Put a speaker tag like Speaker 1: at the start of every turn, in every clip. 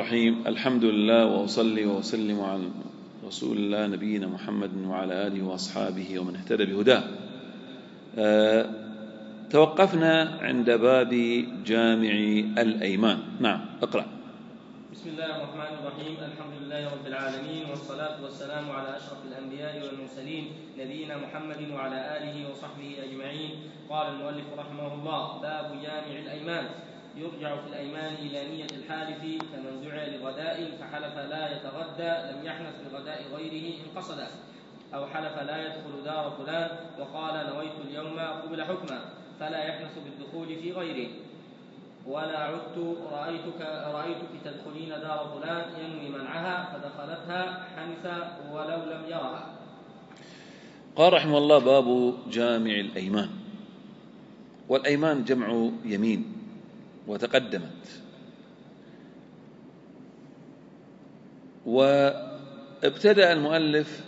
Speaker 1: الرحيم. الحمد لله وأصلي وأسلم على رسول الله نبينا محمد وعلى آله وأصحابه ومن اهتدى بهداه. توقفنا عند باب جامع الأيمان. نعم، اقرأ.
Speaker 2: بسم الله الرحمن الرحيم. الحمد لله رب العالمين، والصلاة والسلام على أشرف الأنبياء والمرسلين نبينا محمد وعلى آله وصحبه أجمعين. قال المؤلف رحمه الله: باب جامع الأيمان. يرجع في الأيمان إلى نية الحالف، فمن دعي لغداء فحلف لا يتغدى لم يحنث بغداء غيره إن قصده، أو حلف لا يدخل دار فلان وقال نويت اليوم قبل حكما فلا يحنث بالدخول في غيره. ولا عدت رأيتك تدخلين دار فلان ينوي منعها فدخلتها حنث ولو لم يرها.
Speaker 1: قال رحمه الله: باب جامع الأيمان. والأيمان جمع يمين وتقدمت، وابتدأ المؤلف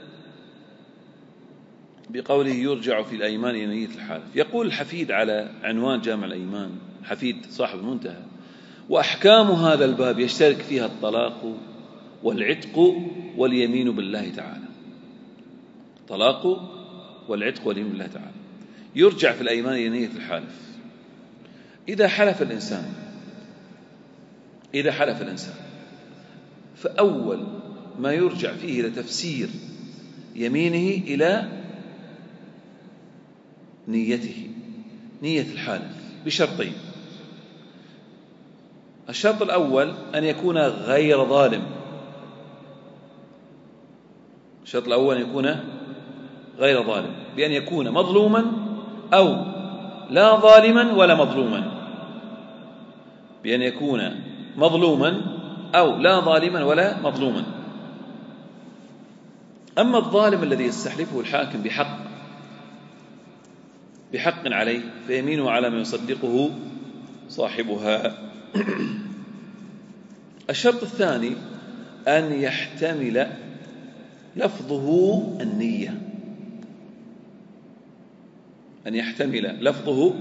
Speaker 1: بقوله يرجع في الأيمان إلى نية الحالف. يقول الحفيد على عنوان جامع الأيمان، حفيد صاحب المنتهى: وأحكام هذا الباب يشترك فيها الطلاق والعتق واليمين بالله تعالى. الطلاق والعتق واليمين بالله تعالى. يرجع في الأيمان إلى نية الحالف. إذا حلف الإنسان فأول ما يرجع فيه إلى تفسير يمينه إلى نيته، نية الحالف، بشرطين. الشرط الأول أن يكون غير ظالم. الشرط الأول أن يكون غير ظالم، بأن يكون مظلوما أو لا ظالما ولا مظلوما، بأن يكون مظلوما أو لا ظالما ولا مظلوما. أما الظالم الذي يستحلفه الحاكم بحق عليه فيمينه على ما يصدقه صاحبها. الشرط الثاني أن يحتمل لفظه النية، أن يحتمل لفظه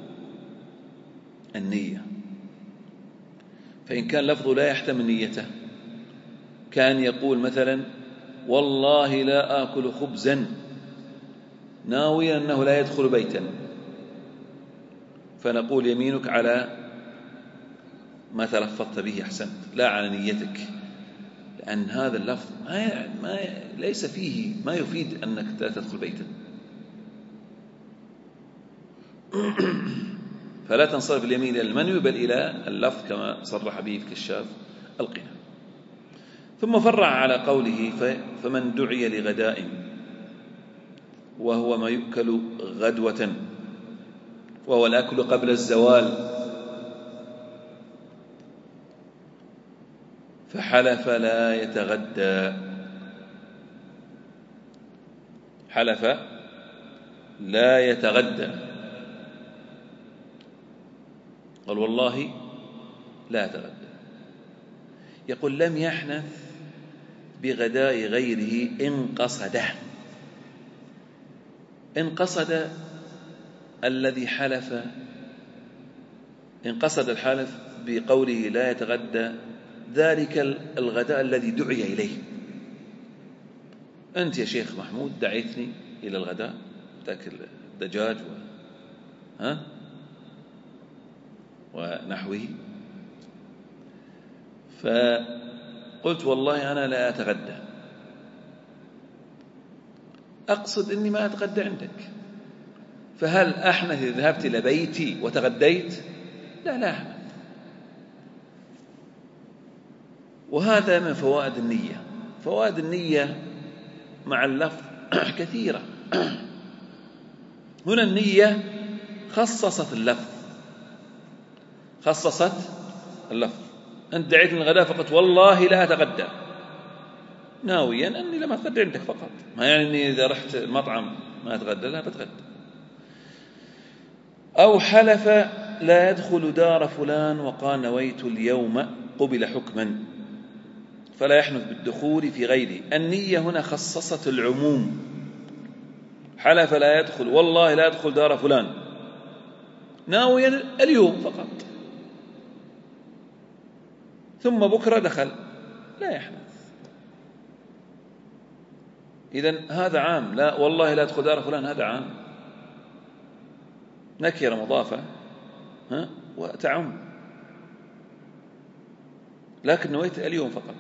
Speaker 1: النية. فإن كان لفظه لا يحتمل نيته، كان يقول مثلا: والله لا آكل خبزا، ناويا أنه لا يدخل بيتا، فنقول يمينك على ما تلفظت به أحسنت، لا على نيتك، لأن هذا اللفظ ليس فيه ما يفيد أنك لا تدخل بيتا. فلا تنصرف اليمين إلى المنوي بل إلى اللفظ كما صرح به في كشاف القنا. ثم فرع على قوله: فمن دعي لغداء، وهو ما يؤكل غدوة، وهو الأكل قبل الزوال، فحلف لا يتغدى. حلف لا يتغدى، قال والله لا يتغدى. يقول: لم يحنث بغداء غيره إن قصده. إن قصد الذي حلف، إن قصد الحالف بقوله لا يتغدى ذلك الغداء الذي دعي إليه. أنت يا شيخ محمود دعيتني إلى الغداء تأكل دجاج ونحوه، فقلت والله أنا لا أتغدى، أقصد أني ما أتغدى عندك، فهل أحنث إذا ذهبت إلى بيتي وتغديت؟ لا أحنث. وهذا من فوائد النية. فوائد النية مع اللفظ كثيرة. هنا النية خصصت اللفظ. أنت دعيتني الغداء فقلت والله لا أتغدى، ناويا أني لم أتغدى عندك فقط، ما يعني أني إذا رحت المطعم ما أتغدى، لا بتغدى. أو حلف لا يدخل دار فلان وقال نويت اليوم قبل حكما فلا يحنث بالدخول في غيره. النية هنا خصصت العموم. حلف لا يدخل، والله لا يدخل دار فلان، ناويا اليوم فقط، ثم بكرة دخل، لا يحنث. إذن هذا عام، لا والله لا تدخل دار فلان، هذا عام، نكرة مضافة وتعم، لكن نويت اليوم فقط،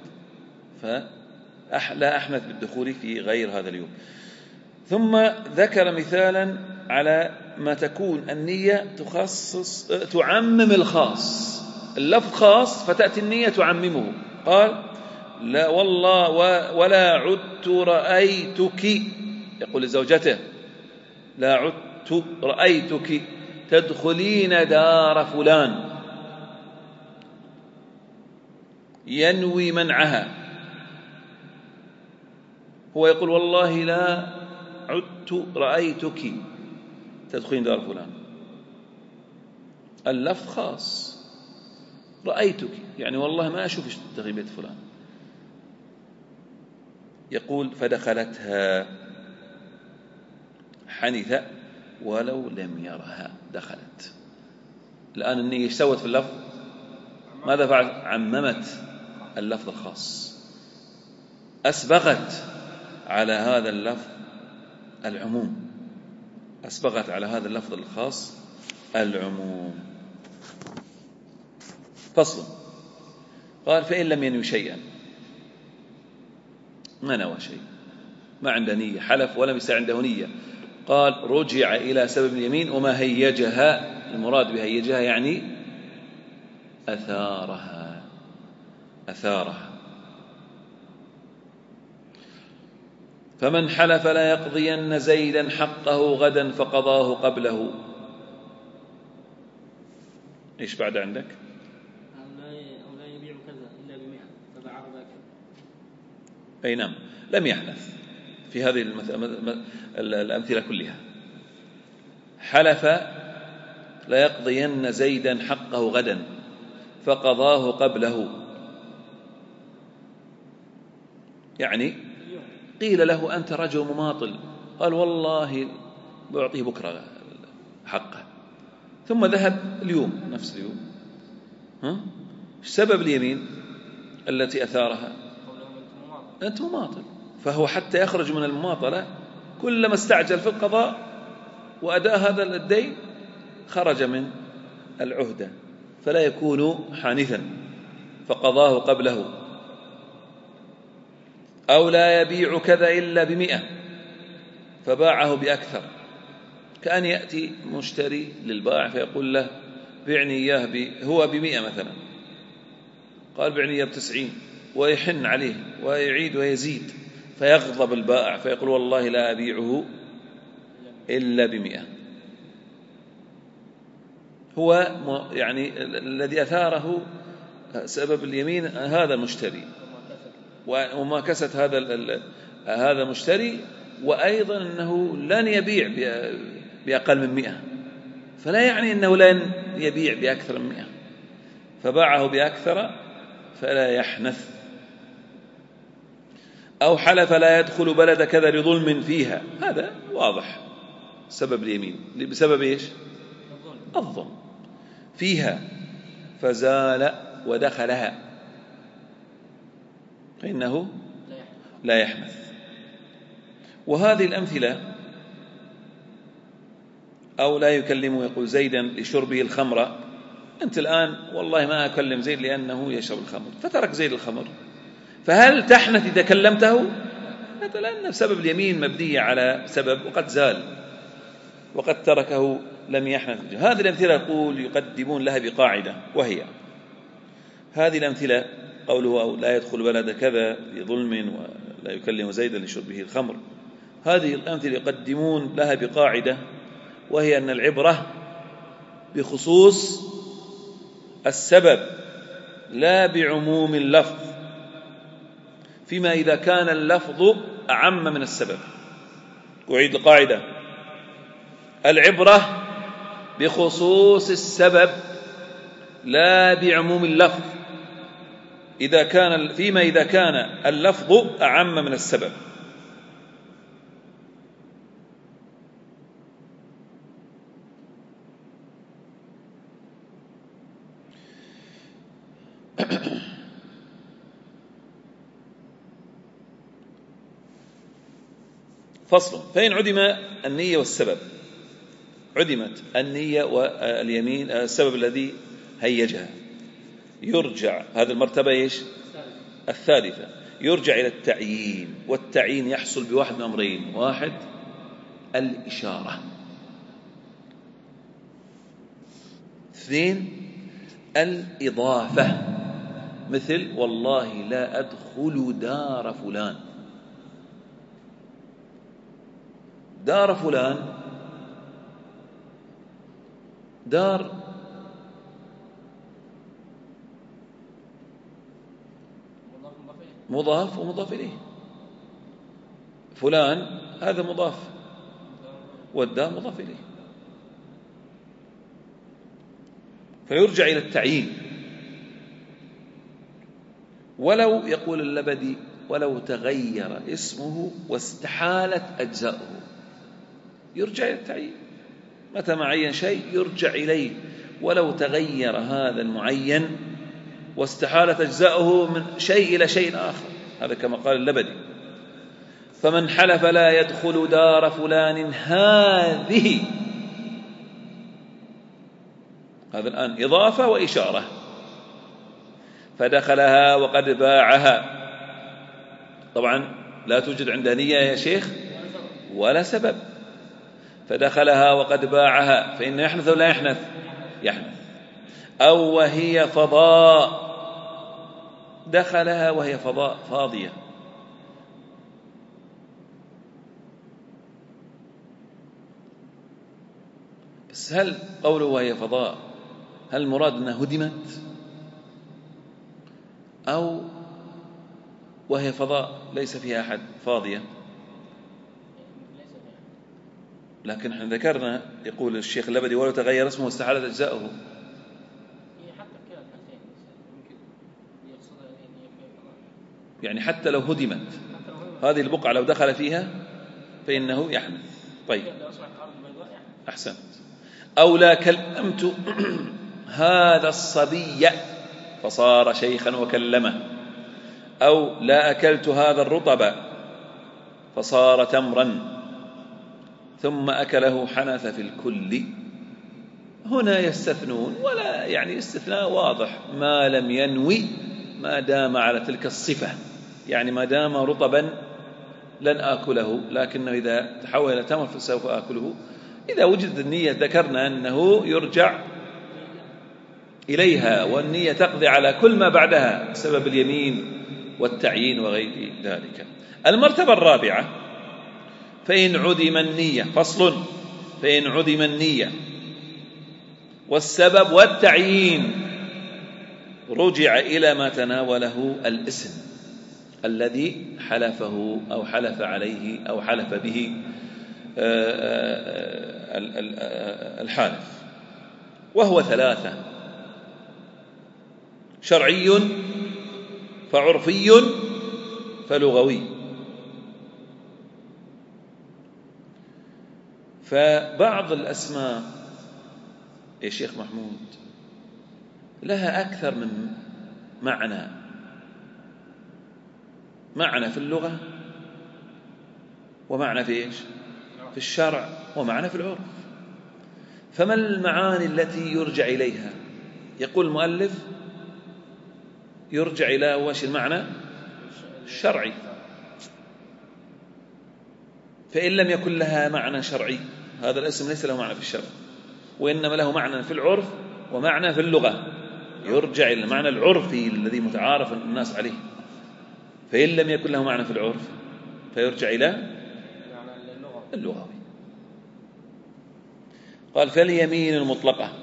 Speaker 1: فلا أحنث بالدخول في غير هذا اليوم. ثم ذكر مثالا على ما تكون النية تعمم الخاص، اللفظ خاص فتأتي النية تعممه. قال لا والله ولا عدت رأيتك، يقول لزوجته لا عدت رأيتك تدخلين دار فلان، ينوي منعها. هو يقول والله لا عدت رأيتك تدخلين دار فلان، اللفظ خاص، رأيتك يعني والله ما أشوفش تدخلين بيت فلان. يقول فدخلتها حنث ولو لم يرها، دخلت. الآن النية سوت في اللفظ، ماذا فعل؟ عممت اللفظ الخاص، أسبغت على هذا اللفظ العموم، أسبغت على هذا اللفظ الخاص العموم. فصل. قال فإن لم ينوي شيئا، ما نوى شيء، ما عنده نية، حلف ولم يستع عنده نية، قال رجع إلى سبب اليمين وما هيجها، المراد بهيجها يعني أثارها، فمن حلف لا يقضين زيدا حقه غدا فقضاه قبله. إيش بعد عندك؟
Speaker 2: أو لا يبيع كذا إلا ب100 فباعه باكر.
Speaker 1: أي نعم، لم يحنث في هذه الأمثلة كلها. حلف لا يقضين زيدا حقه غدا فقضاه قبله، يعني قيل له أنت رجل مماطل، قال والله بأعطيه بكرة حقه، ثم ذهب اليوم نفس اليوم. سبب اليمين التي أثارها؟ أنت مماطل، فهو حتى يخرج من المماطلة كلما استعجل في القضاء وأداء هذا الدين خرج من العهدة، فلا يكون حانثا، فقضاه قبله. أو لا يبيع كذا إلا ب100 فباعه بأكثر، كأن يأتي مشتري للبائع فيقول له بعني إياه هو ب100 مثلا، قال بعني إياه ب90، ويحن عليه ويعيد ويزيد، فيغضب البائع فيقول والله لا أبيعه إلا ب100. هو يعني الذي أثاره سبب اليمين هذا المشتري، وما كست هذا المشتري، وأيضا أنه لن يبيع بأقل من 100، فلا يعني أنه لن يبيع بأكثر من 100، فباعه بأكثر فلا يحنث. أو حلف لا يدخل بلد كذا لظلم فيها، هذا واضح سبب اليمين، بسبب إيش؟ الظلم فيها، فزال ودخلها، فإنه لا يحنث. وهذه الأمثلة، أو لا يكلمه يقول زيدا لشربه الخمر، أنت الآن والله ما أكلم زيد لأنه يشرب الخمر، فترك زيد الخمر، فهل تحنث إذا كلمته؟ لأن سبب اليمين مبنية على سبب وقد زال وقد تركه لم يحنث. هذه الأمثلة يقول يقدمون لها بقاعدة، وهي هذه الأمثلة قوله أو لا يدخل بلد كذا لظلم ولا يكلم زيدا لشربه الخمر، هذه الأمثلة يقدمون لها بقاعدة، وهي أن العبرة بخصوص السبب لا بعموم اللفظ، فيما إذا كان اللفظ أعم من السبب. أعيد القاعدة، العبرة بخصوص السبب لا بعموم اللفظ، فيما إذا كان اللفظ أعم من السبب. فصل. فإن عدم النية والسبب، عدمت النية واليمين السبب الذي هيجها، يرجع، هذه المرتبة إيش؟ الثالثة، يرجع إلى التعيين، والتعيين يحصل بواحد من أمرين: واحد الإشارة، اثنين الإضافة، مثل والله لا أدخل دار فلان. دار فلان دار مضاف ومضاف إليه، فلان هذا مضاف والدار مضاف إليه، فيرجع إلى التعيين. ولو يقول اللبدي ولو تغير اسمه واستحالت أجزاؤه، يرجع إلى التعيين. متى ما عين شيء يرجع إليه، ولو تغير هذا المعين واستحالت أجزاؤه من شيء إلى شيء آخر، هذا كما قال اللبدي. فمن حلف لا يدخل دار فلان هذه، هذا الآن إضافة وإشارة، فدخلها وقد باعها، طبعا لا توجد عند نية يا شيخ ولا سبب، فدخلها وقد باعها فإن يحنث ولا يحنث؟ يحنث. أو وهي فضاء، دخلها وهي فضاء فاضية، بس هل قوله وهي فضاء هل المراد أنها هدمت، أو وهي فضاء ليس فيها أحد فاضية؟ لكن احنا ذكرنا، يقول الشيخ اللبدي ولو تغير اسمه واستحالت أجزاؤه، يعني حتى لو هدمت هذه البقعة لو دخل فيها فإنه يحنث. طيب أحسنت. أو لا كلمت هذا الصبي فصار شيخا وكلمه، أو لا أكلت هذا الرطب فصار تمرا ثم أكله حنث في الكل. هنا يستثنون، ولا يعني استثناء واضح، ما لم ينوي ما دام على تلك الصفة، يعني ما دام رطبا لن آكله، لكنه إذا تحول إلى تمر فسوف آكله. إذا وجدت النية ذكرنا أنه يرجع إليها، والنية تقضي على كل ما بعدها، سبب اليمين والتعيين وغير ذلك. المرتبة الرابعة: فإن عدم النية، فصل، فإن عدم النية والسبب والتعيين رجع إلى ما تناوله الاسم الذي حلفه أو حلف عليه أو حلف به الحالف، وهو ثلاثة: شرعي فعرفي فلغوي. فبعض الأسماء يا شيخ محمود لها أكثر من معنى في اللغة، ومعنى في إيش؟ في الشرع، ومعنى في العرف. فما المعاني التي يرجع إليها؟ يقول المؤلف يرجع إلى وش المعنى الشرعي، فإن لم يكن لها معنى شرعي هذا الاسم ليس له معنى في الشرع، وإنما له معنى في العرف ومعنى في اللغة، يرجع إلى المعنى العرفي الذي متعارف الناس عليه. فإن لم يكن له معنى في العرف فيرجع إلى اللغوي. قال: فاليمين المطلقة،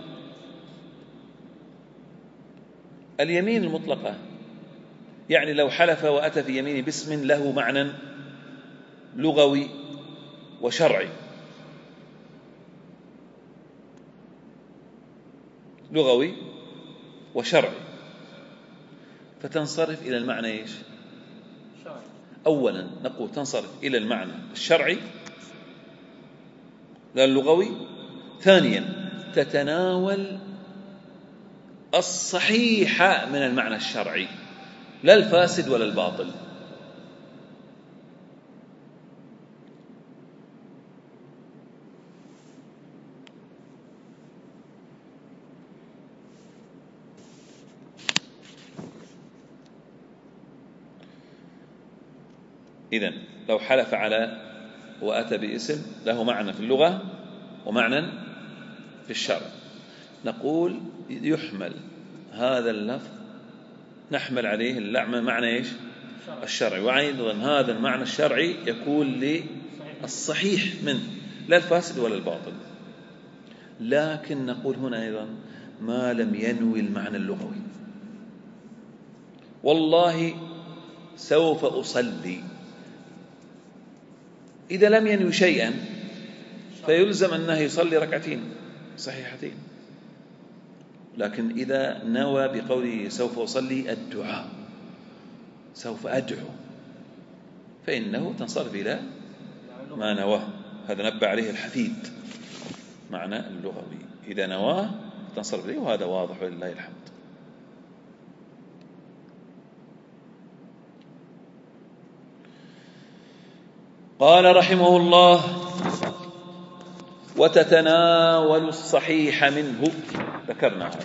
Speaker 1: اليمين المطلقة يعني لو حلف وأتى في يمين باسم له معنى لغوي وشرعي، لغوي وشرعي، فتنصرف إلى المعنى إيش؟ أولا نقول تنصرف إلى المعنى الشرعي لا اللغوي. ثانيا تتناول الصحيح من المعنى الشرعي لا الفاسد ولا الباطل. إذن لو حلف على وأتى باسم له معنى في اللغة ومعنى في الشرع، نقول يحمل هذا اللفظ، نحمل عليه معنى إيش؟ الشرعي، وأيضا هذا المعنى الشرعي يكون للصحيح منه لا الفاسد ولا الباطل. لكن نقول هنا أيضا ما لم ينوي المعنى اللغوي. والله سوف أصلي، إذا لم ينوي شيئا فيلزم أنه يصلي ركعتين صحيحتين. لكن إذا نوى بقوله سوف أصلي الدعاء، سوف أدعو، فإنه تنصرف إلى ما نواه. هذا نبه عليه الحفيد معنى اللغوي، إذا نواه تنصرف إليه، وهذا واضح ولله الحمد. قال رحمه الله: وتتناول الصحيح منه، ذكرنا هذا.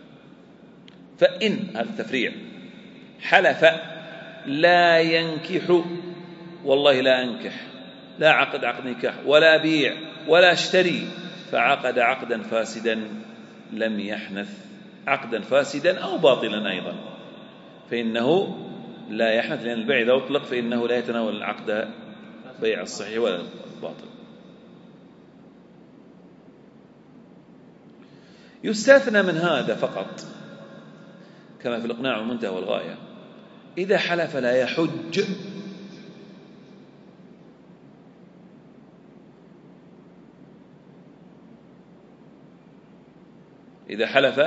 Speaker 1: فإن هذا التفريع حلف لا ينكح، والله لا أنكح، لا عقد نكاح ولا بيع ولا اشتري، فعقد عقدا فاسدا لم يحنث، عقدا فاسدا أو باطلا أيضا، فإنه لا يحنث، لأن البيع إذا أطلق فإنه لا يتناول العقد بيع الصحيح ولا الباطل. يستثنى من هذا فقط كما في الإقناع والمنتهى والغاية إذا حلف لا يحج، إذا حلف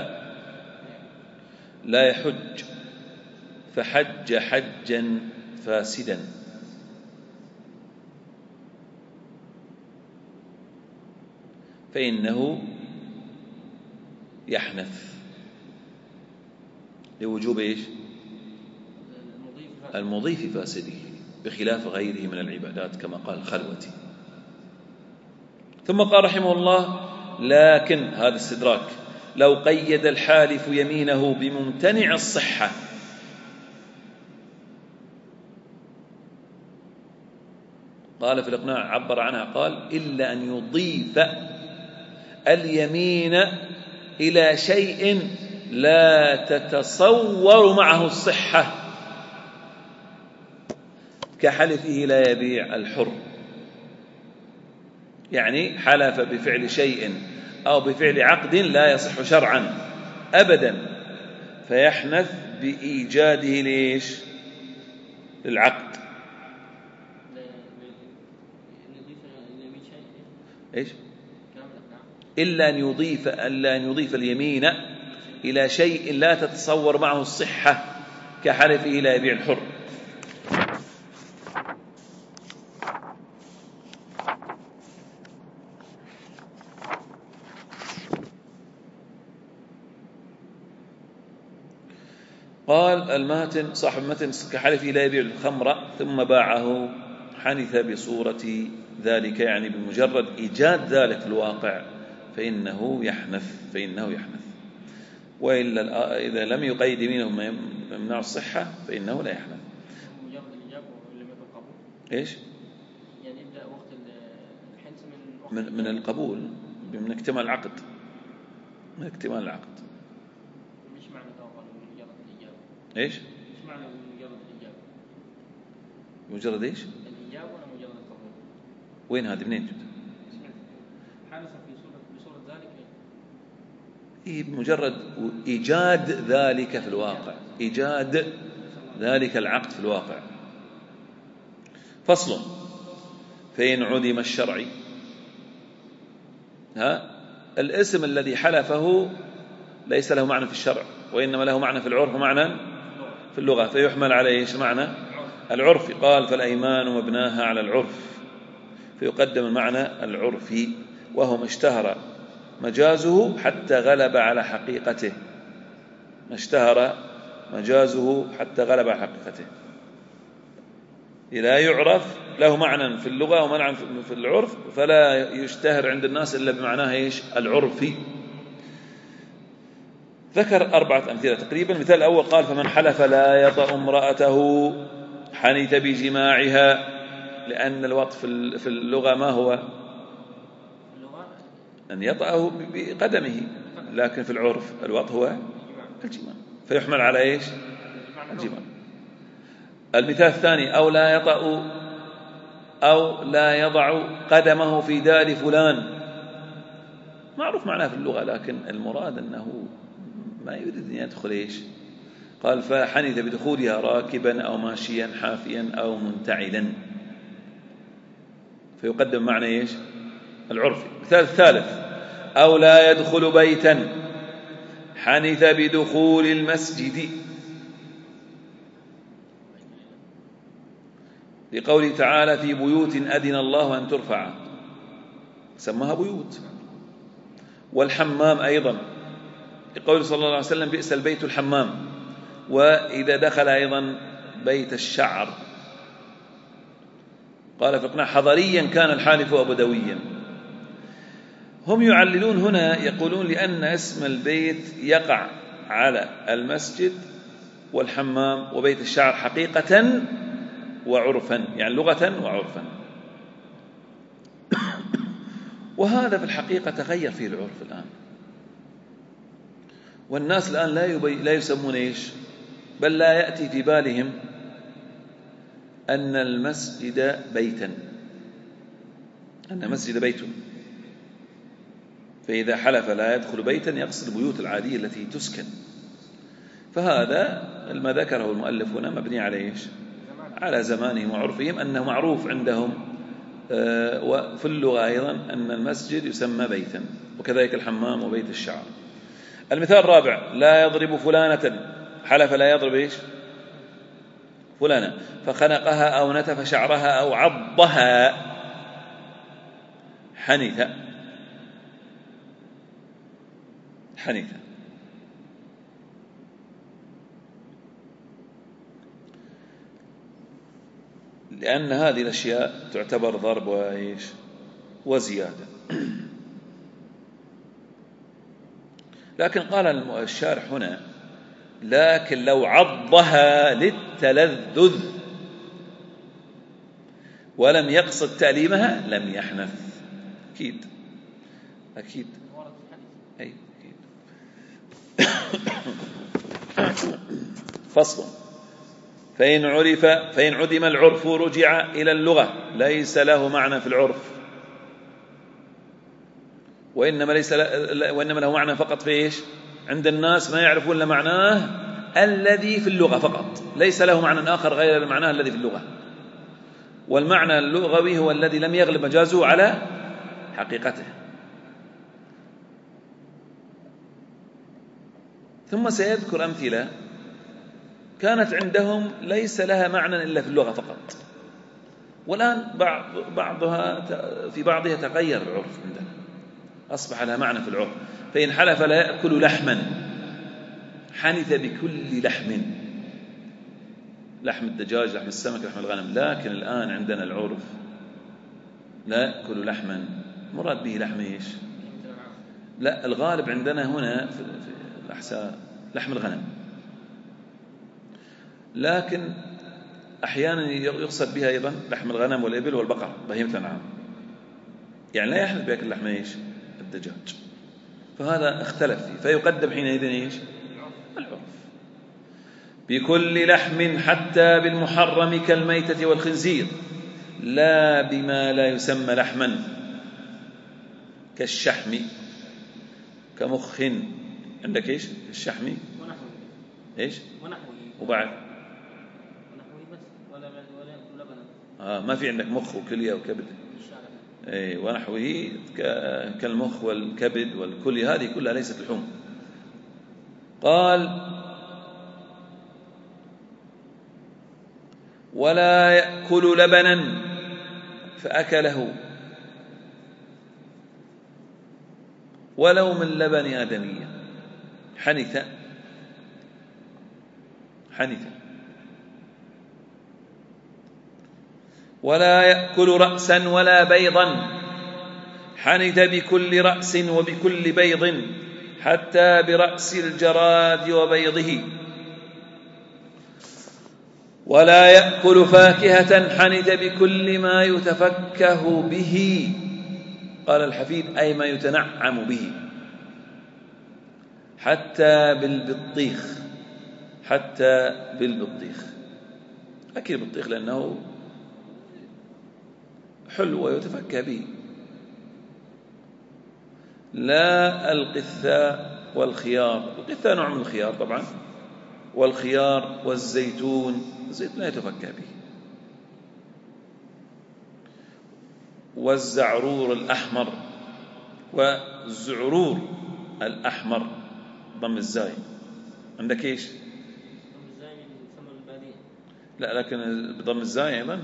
Speaker 1: لا يحج فحج حجا فاسدا، فإنه يحنث لوجوب إيش؟ المضيف فاسده، بخلاف غيره من العبادات كما قال الخلوتي. ثم قال رحمه الله: لكن هذا استدراك، لو قيد الحالف يمينه بممتنع الصحة، قال في الإقناع عبر عنها قال: إلا أن يضيف اليمين إلى شيء لا تتصور معه الصحة، كحلفه لا يبيع الحر، يعني حلف بفعل شيء أو بفعل عقد لا يصح شرعا أبدا، فيحنث بإيجاده ليش؟ للعقد. إيش؟ إلا أن يضيف اليمين إلى شيء لا تتصور معه الصحة، كحلفه لا يبيع الحر. قال الماتن صاحب المتن: كحلفه لا يبيع الخمر ثم باعه حنث بصورة ذلك، يعني بمجرد إيجاد ذلك في الواقع فإنه يحنث. وإلا إذا لم يقيد يمينه يمنع الصحة فإنه لا يحنث.
Speaker 2: مجرد الإجابة ولم يكن قبول.
Speaker 1: إيش؟
Speaker 2: يعني يبدأ وقت الحنث
Speaker 1: من القبول، من اكتمال العقد، مش
Speaker 2: معنى توقع مجرد الإجابة.
Speaker 1: إيش؟
Speaker 2: مش معنى مجرد الإجابة.
Speaker 1: مجرد إيش؟
Speaker 2: الإجابة ولا مجرد القبول؟
Speaker 1: وين هذه منين جبت؟
Speaker 2: حدث بصورة ذلك.
Speaker 1: إيه، بمجرد إيجاد ذلك في الواقع، إيجاد ذلك العقد في الواقع. فصل: فإن عدم الشرعي، الاسم الذي حلفه ليس له معنى في الشرع وإنما له معنى في العرف ومعنى في اللغة، فيحمل عليه إيش معنى العرف. قال: فالأيمان مبناها على العرف، فيقدم المعنى العرفي، وهو ما اشتهر مجازه حتى غلب على حقيقته، ما اشتهر مجازه حتى غلب على حقيقته، إذا يعرف له معنى في اللغة ومعنى في العرف فلا يشتهر عند الناس إلا بمعناه إيش؟ العرفي. ذكر 4 أمثلة تقريبا. المثال الأول قال: فمن حلف لا يطأ امرأته حنث بجماعها، لأن الوط في اللغة ما هو؟ أن يطأه بقدمه، لكن في العرف الوط هو الجماع، فيحمل على إيش؟ الجماع. المثال الثاني: أو لا يطأ أو لا يضع قدمه في دار فلان، معروف معناه في اللغة، لكن المراد أنه ما يريد أن يدخل إيش؟ قال: فحنث بدخولها راكبا أو ماشيا حافيا أو منتعلا، فيقدم معنى إيش؟ العرفي. مثال الثالث: أو لا يدخل بيتا، حنث بدخول المسجد، لقوله تعالى: في بيوت أذن الله أن ترفع، سماها بيوت. والحمام أيضا، لقوله صلى الله عليه وسلم: بئس البيت الحمام. وإذا دخل أيضا بيت الشعر، قال فقنا: حضريا كان الحالف أبدويا. هم يعللون هنا، يقولون لأن اسم البيت يقع على المسجد والحمام وبيت الشعر حقيقة وعرفا، يعني لغة وعرفا. وهذا في الحقيقة تغير فيه العرف الآن، والناس الآن لا يسمون إيش، بل لا يأتي في بالهم أن المسجد بيتا، أن المسجد بيت. فإذا حلف لا يدخل بيتا يقصد البيوت العادية التي تسكن. فهذا ما ذكره المؤلف هنا مبني على إيش؟ على زمانهم وعرفهم، أنه معروف عندهم وفي اللغة أيضا أن المسجد يسمى بيتا، وكذلك الحمام وبيت الشعر. المثال الرابع: لا يضرب فلانة، حلف لا يضرب إيش؟ فلانة، فخنقها أو نتف شعرها أو عضها، حنث. لأن هذه الأشياء تعتبر ضرب وإيش؟ وزيادة. لكن قال الشارح هنا: لكن لو عضها للتلذذ ولم يقصد تأليمها لم يحنث. أكيد أي أكيد. فصل: فإن عدم العرف رجع إلى اللغة، ليس له معنى في العرف، وإنما له معنى فقط في إيش؟ عند الناس ما يعرفون إلا معناه الذي في اللغة فقط، ليس له معنى آخر غير معناه الذي في اللغة. والمعنى اللغوي هو الذي لم يغلب مجازه على حقيقته. ثم سيذكر أمثلة كانت عندهم ليس لها معنى إلا في اللغة فقط، والآن في بعضها تغير العرف عندنا، أصبح لها معنى في العرف. فإن حلف لا يأكل لحما، حنث بكل لحم الدجاج، لحم السمك، لحم الغنم. لكن الآن عندنا العرف لا يأكل لحما، مراد به لحم إيش؟ لا، الغالب عندنا هنا في الأحساء لحم الغنم، لكن أحيانا يقصد بها أيضا لحم الغنم والإبل والبقر، بهيمة الأنعام، يعني لا يحلف بأكل لحم إيش؟ الدجاج. فهذا اختلف فيه، فيقدم حينئذ إيش؟ العرف. بكل لحم حتى بالمحرم كالميتة والخنزير، لا بما لا يسمى لحما، كالشحم، كمخ. عندك إيش؟ الشحم إيش؟ وبعد ما في عندك مخ وكلية وكبد ونحوه، كالمخ والكبد والكلية، هذه كلها ليست لحوم. قال: ولا يأكل لبنا فأكله ولو من لبن آدمية، حنث. ولا يأكل رأسا ولا بيضا، حنث بكل رأس وبكل بيض حتى برأس الجراد وبيضه. ولا يأكل فاكهة حنث بكل ما يتفكه به. قال الحفيد أي ما يتنعم به، حتى بالبطيخ، حتى بالبطيخ. أكل البطيخ لأنه حلو ويتفكه به. لا القثاء والخيار، القثاء نوع من الخيار طبعا، والخيار والزيتون، الزيتون لا يتفكه به. والزعرور الأحمر، والزعرور الأحمر ضم الزاي. عندك إيش؟ لا لكن بضم الزاي أيضا،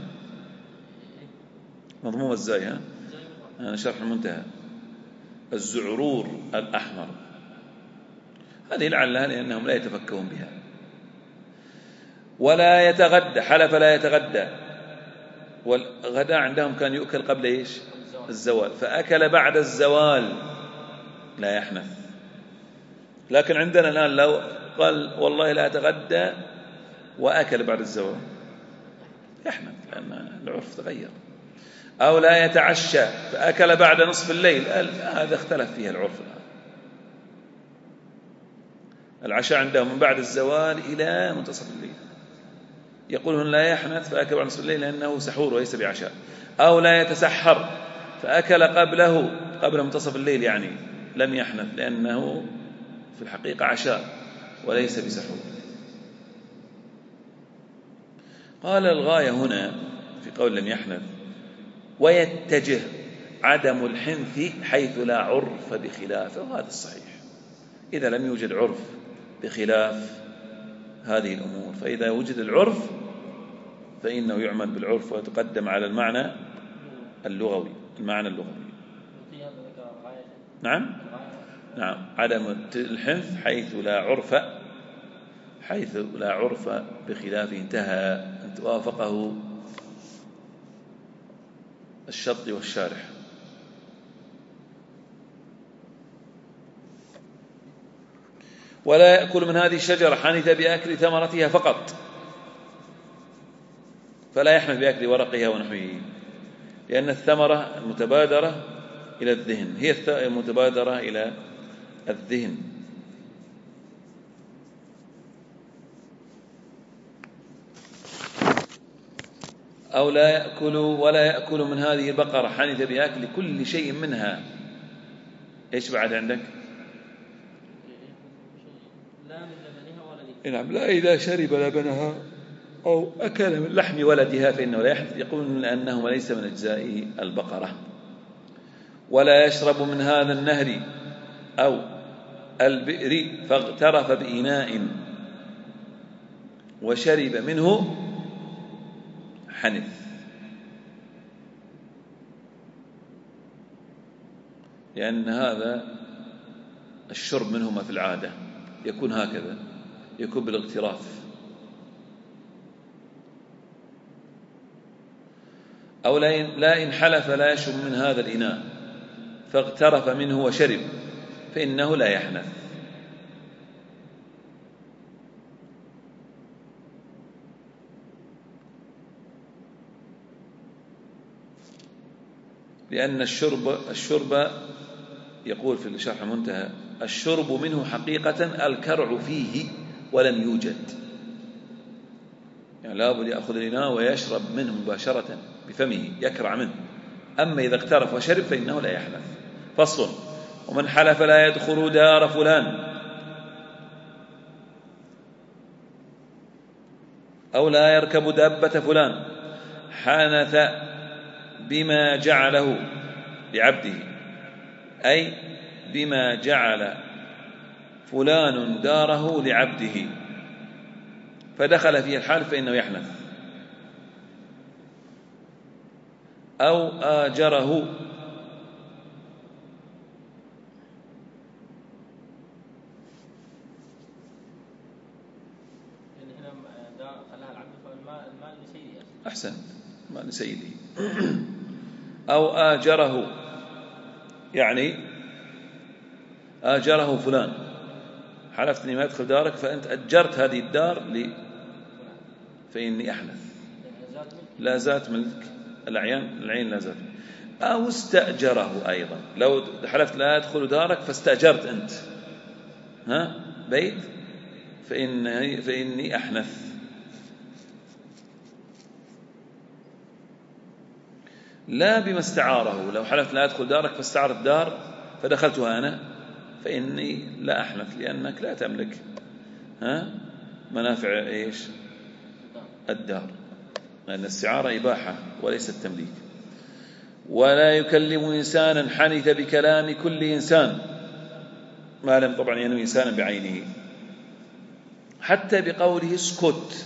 Speaker 1: مضموم الزاي. ها أنا شرح المنتهى. الزعرور الأحمر هذه لعلها لأنهم لا يتفكهون بها. ولا يتغدى، حلف لا يتغدى، والغداء عندهم كان يؤكل قبل إيش؟ الزوال، فأكل بعد الزوال لا يحنث. لكن عندنا الآن لو قال والله لا أتغدى وأكل بعد الزوال يحنث، لأن العرف تغير. أو لا يتعشى فأكل بعد نصف الليل، هذا اختلف فيها العرف. العشاء عندهم من بعد الزوال إلى منتصف الليل. يقولون لا يحنث فأكل بعد نصف الليل لأنه سحور وليس بعشاء. أو لا يتسحر فأكل قبله، قبل منتصف الليل يعني لم يحنث لأنه في الحقيقة عشاء وليس بسحور. قال الغاية هنا في قول لم يحنث: ويتجه عدم الحنث حيث لا عرف بخلافه، وهذا الصحيح إذا لم يوجد عرف بخلاف هذه الأمور. فإذا وجد العرف فإنه يعمل بالعرف ويتقدم على المعنى اللغوي، المعنى اللغوي. نعم عدم الحنث حيث لا عرف بخلافه. انتهى، وافقه الشطي والشارح. ولا يأكل من هذه الشجرة حنث بأكل ثمرتها فقط، فلا يحنث بأكل ورقها ونحوه، لأن الثمرة المتبادرة إلى الذهن هي المتبادرة إلى الذهن. أو لا يأكل ولا يأكل من هذه البقرة حنث بأكل كل شيء منها. إيش بعد عندك؟ نعم، لا إذا شرب لبنها أو أكل من لحم ولدها فإنه لا يحنث، يقولون لأنه ليس من أجزاء البقرة. ولا يشرب من هذا النهر أو البئر فاغترف بإناء وشرب منه حنث، لأن هذا الشرب منهما في العادة يكون هكذا، يكون بالاغتراف. أو لا إن حلف لا يشرب من هذا الإناء فاغترف منه وشرب فإنه لا يحنث. لأن الشرب يقول في شرح المنتهى: الشرب منه حقيقة الكرع فيه ولم يوجد، يعني لا بد يأخذ الإناء ويشرب منه مباشرة بفمه يكرع منه. أما إذا اغترف وشرب فإنه لا يحنث. فصل: ومن حلف لا يدخل دار فلان أو لا يركب دابة فلان حنث بما جعله لعبده، أي بما جعل فلان داره لعبده فدخل فيه الحالف فإنه يحنث. أو آجره، أحسن، مال لسيده. أو آجره، يعني آجره فلان، حلفت أني ما أدخل دارك فأنت أجرت هذه الدار فإني أحنث. لا زالت ملك العين لا زالت. أو استأجره أيضا، لو حلفت لا أدخل دارك فاستأجرت أنت بيت فإني أحنث. لا بما استعاره، لو حلفت لا أدخل دارك فاستعرت دار فدخلتها أنا فإني لا أحنث، لأنك لا تملك منافع الدار، لأن الاستعارة إباحة وليس التمليك. ولا يكلم إنسانا حنث بكلام كل إنسان، ما لم طبعا ينوي إنسانا بعينه، حتى بقوله اسكت.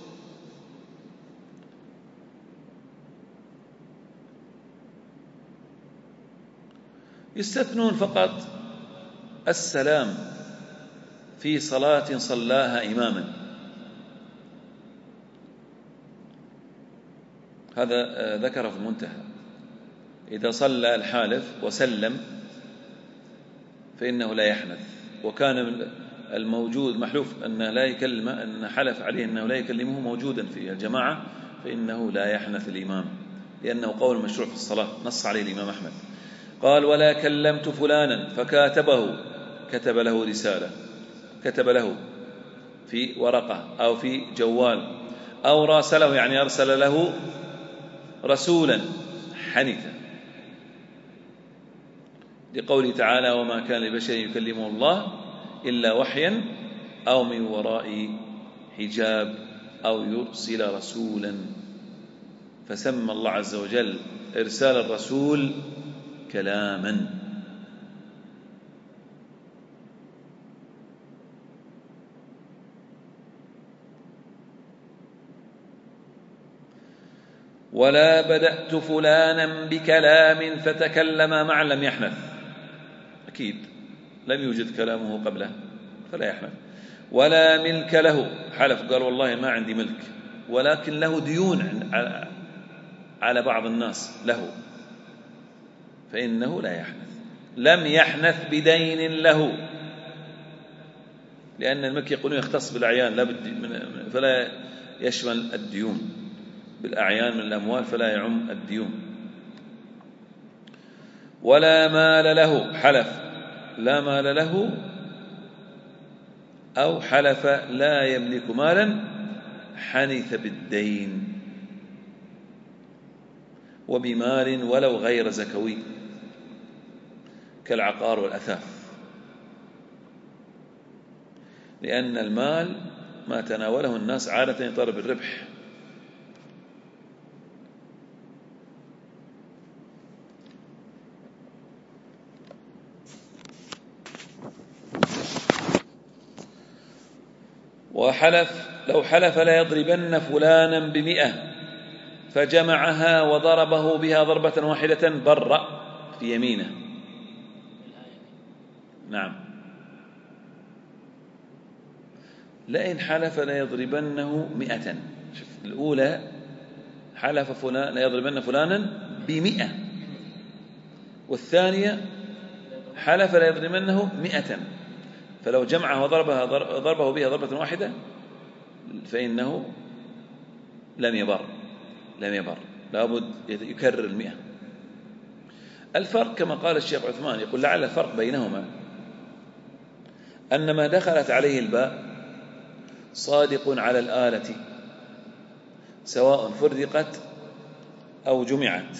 Speaker 1: يستثنون فقط السلام في صلاة صلاها إماما، هذا ذكر في المنتهى. إذا صلى الحالف وسلم فإنه لا يحنث، وكان الموجود محلوف أن لا يكلم، أن حلف عليه أنه لا يكلمه موجودا في الجماعة، فإنه لا يحنث الإمام، لأنه قول مشروع في الصلاة نص عليه الإمام أحمد. قال ولا كلمت فلانا فكاتبه، كتب له رسالة، كتب له في ورقة أو في جوال، أو راسله يعني أرسل له رسولا، حنث، لقوله تعالى وما كان لبشر يكلمه الله إلا وحيا أو من وراء حجاب أو يرسل رسولا، فسمى الله عز وجل إرسال الرسول كلاما. ولا بدأت فلانا بكلام فتكلم معا لم يحنث، أكيد لم يوجد كلامه قبله فلا يحنث. ولا ملك له، حلف قال والله ما عندي ملك، ولكن له ديون على بعض الناس له، فإنه لا يحنث. لم يحنث بدين له، لأن الملك يقولون يختص بالأعيان فلا يشمل الديون، بالأعيان من الأموال فلا يعم الديون. ولا مال له، حلف لا مال له أو حلف لا يملك مالا، حنث بالدين وبمال ولو غير زكوي كالعقار والأثاث، لأن المال ما تناوله الناس عادة يطالب بالربح. وحلف لو حلف لا يضربن فلانا ب100 فجمعها وضربه بها ضربة واحدة برأ في يمينه. نعم، لئن حلف لا يضربنه 100. شوف الأولى حلف فلان لا يضربن فلانا ب100، والثانية حلف لا يضربنه 100، فلو جمعه وضربه بها ضربة واحدة فإنه لم يبر، لابد يكرر 100. الفرق كما قال الشيخ عثمان، يقول لعل الفرق بينهما أن ما دخلت عليه الباء صادق على الآلة سواء فرقت أو جمعت،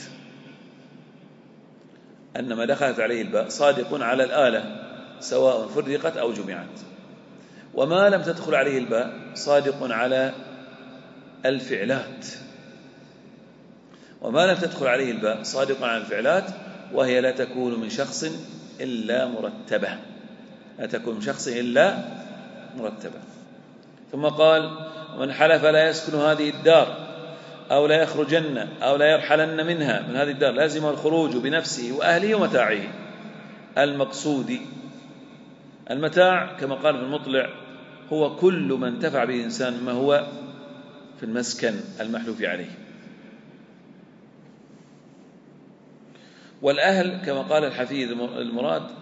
Speaker 1: أن ما دخلت عليه الباء صادق على الآلة سواء فرقت أو جمعت. وما لم تدخل عليه الباء صادق على الفعلات، وما لم تدخل عليه الباء صادق على الفعلات، وهي لا تكون من شخص إلا مرتبة، لا تكون من شخص إلا مرتبة. ثم قال من حلف لا يسكن هذه الدار أو لا يخرجن أو لا يرحلن منها، من هذه الدار لازم الخروج بنفسه وأهله ومتاعه. المقصود المتاع كما قال ابن المطلع هو كل ما انتفع به الإنسان ما هو في المسكن المحلوف عليه. والأهل كما قال الحفيد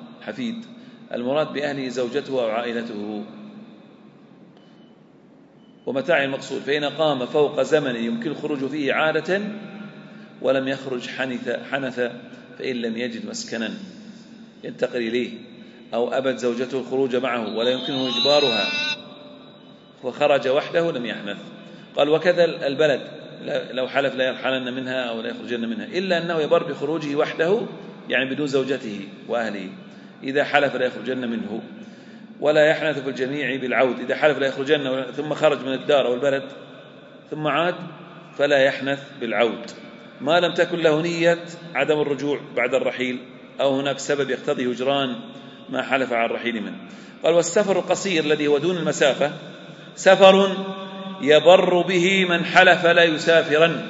Speaker 1: المراد بأهله زوجته أو عائلته. ومتاع المقصود، فإن قام فوق زمن يمكن الخروج فيه عادة ولم يخرج حنث، فإن لم يجد مسكنا ينتقل إليه أو أبت زوجته الخروج معه ولا يمكنه إجبارها وخرج وحده لم يحنث. قال وكذا البلد لو حلف لا يرحلن منها أو لا يخرجن منها، إلا أنه يبر بخروجه وحده يعني بدون زوجته وأهله إذا حلف لا يخرجن منه، ولا يحنث في الجميع بالعود. إذا حلف لا يخرجن ثم خرج من الدار أو البلد ثم عاد فلا يحنث بالعود ما لم تكن له نية عدم الرجوع بعد الرحيل أو هناك سبب يقتضي هجران ما حلف على الرحيل منه. قال والسفر القصير الذي هو دون المسافة سفر يبر به من حلف لا يسافرن،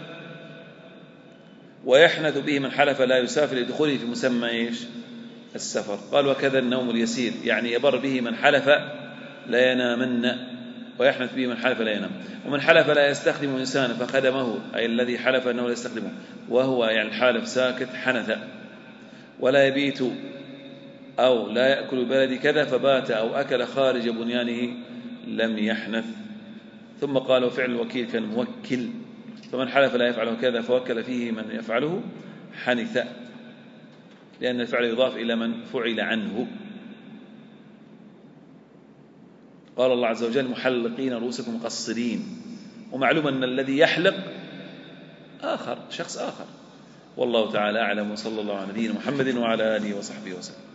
Speaker 1: ويحنث به من حلف لا يسافر لدخوله في مسمى السفر. قال وكذا النوم اليسير يعني يبر به من حلف لا ينامن، ويحنث به من حلف لا ينام. ومن حلف لا يستخدم إنسانا فخدمه أي الذي حلف أنه لا يستخدمه وهو يعني الحالف ساكت حنث. ولا يبيت أو لا يأكل بلد كذا فبات أو أكل خارج بنيانه لم يحنث. ثم قال وفعل الوكيل كالموكل، فمن حلف لا يفعله كذا فوكل فيه من يفعله حنث، لأن الفعل يضاف إلى من فعل عنه. قال الله عز وجل محلقين رؤوسكم مقصرين، ومعلوم أن الذي يحلق شخص آخر. والله تعالى أعلم، وصلى الله على نبينا محمد وعلى آله وصحبه وسلم.